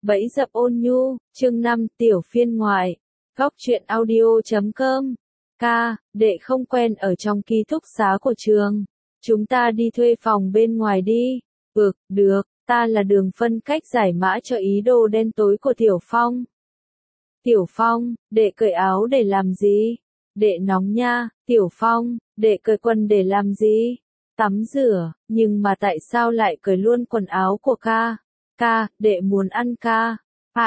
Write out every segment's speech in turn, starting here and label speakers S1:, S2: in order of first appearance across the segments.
S1: Bẫy dập ôn nhu, chương 5, tiểu phiên ngoại. Góc truyện audio.com. Đệ không quen ở trong ký túc xá của trường. Chúng ta đi thuê phòng bên ngoài đi. Được, ta là đường phân cách giải mã cho ý đồ đen tối của Tiểu Phong. Tiểu Phong, đệ cởi áo để làm gì? Đệ nóng nha. Tiểu Phong, đệ cởi quần để làm gì? Tắm rửa, nhưng mà tại sao lại cởi luôn quần áo của ca? Đệ muốn ăn ca.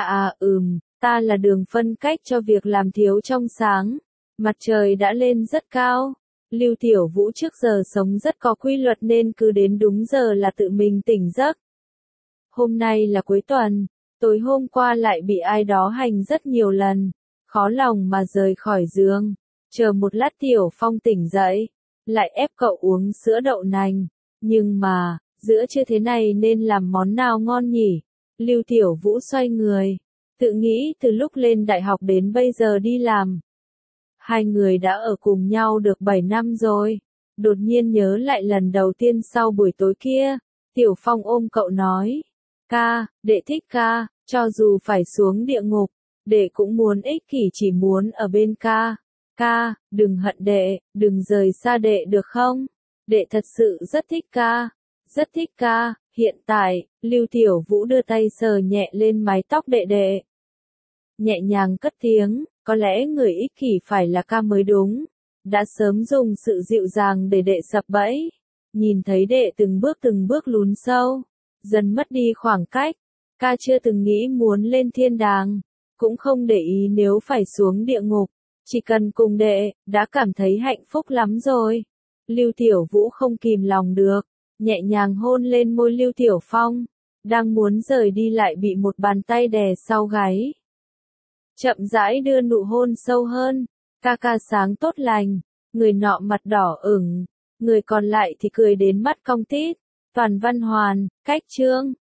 S1: Ta là đường phân cách cho việc làm thiếu trong sáng. Mặt trời đã lên rất cao. Lưu Tiểu Vũ trước giờ sống rất có quy luật nên cứ đến đúng giờ là tự mình tỉnh giấc. Hôm nay là cuối tuần, tối hôm qua lại bị ai đó hành rất nhiều lần, khó lòng mà rời khỏi giường. Chờ một lát Tiểu Phong tỉnh dậy, lại ép cậu uống sữa đậu nành. Nhưng mà, giữa trưa thế này nên làm món nào ngon nhỉ? Lưu Tiểu Vũ xoay người, tự nghĩ từ lúc lên đại học đến bây giờ đi làm. Hai người đã ở cùng nhau được 7 năm rồi. Đột nhiên nhớ lại lần đầu tiên sau buổi tối kia, Tiểu Phong ôm cậu nói. Đệ thích ca, cho dù phải xuống địa ngục, đệ cũng muốn ích kỷ chỉ muốn ở bên ca. Đừng hận đệ, đừng rời xa đệ được không? Đệ thật sự rất thích ca. Rất thích ca. Hiện tại, Lưu Tiểu Vũ đưa tay sờ nhẹ lên mái tóc đệ. Nhẹ nhàng cất tiếng, có lẽ người ích kỷ phải là ca mới đúng. Đã sớm dùng sự dịu dàng để đệ sập bẫy. Nhìn thấy đệ từng bước lún sâu, dần mất đi khoảng cách. Ca chưa từng nghĩ muốn lên thiên đàng, cũng không để ý nếu phải xuống địa ngục. Chỉ cần cùng đệ, đã cảm thấy hạnh phúc lắm rồi. Lưu Tiểu Vũ không kìm lòng được, nhẹ nhàng hôn lên môi Lưu Tiểu Phong. Đang muốn rời đi lại bị một bàn tay đè sau gáy. Chậm rãi đưa nụ hôn sâu hơn. Ca sáng tốt lành. Người nọ mặt đỏ ửng, người còn lại thì cười đến mắt cong tít. Toàn Văn Hoàn, cách chương.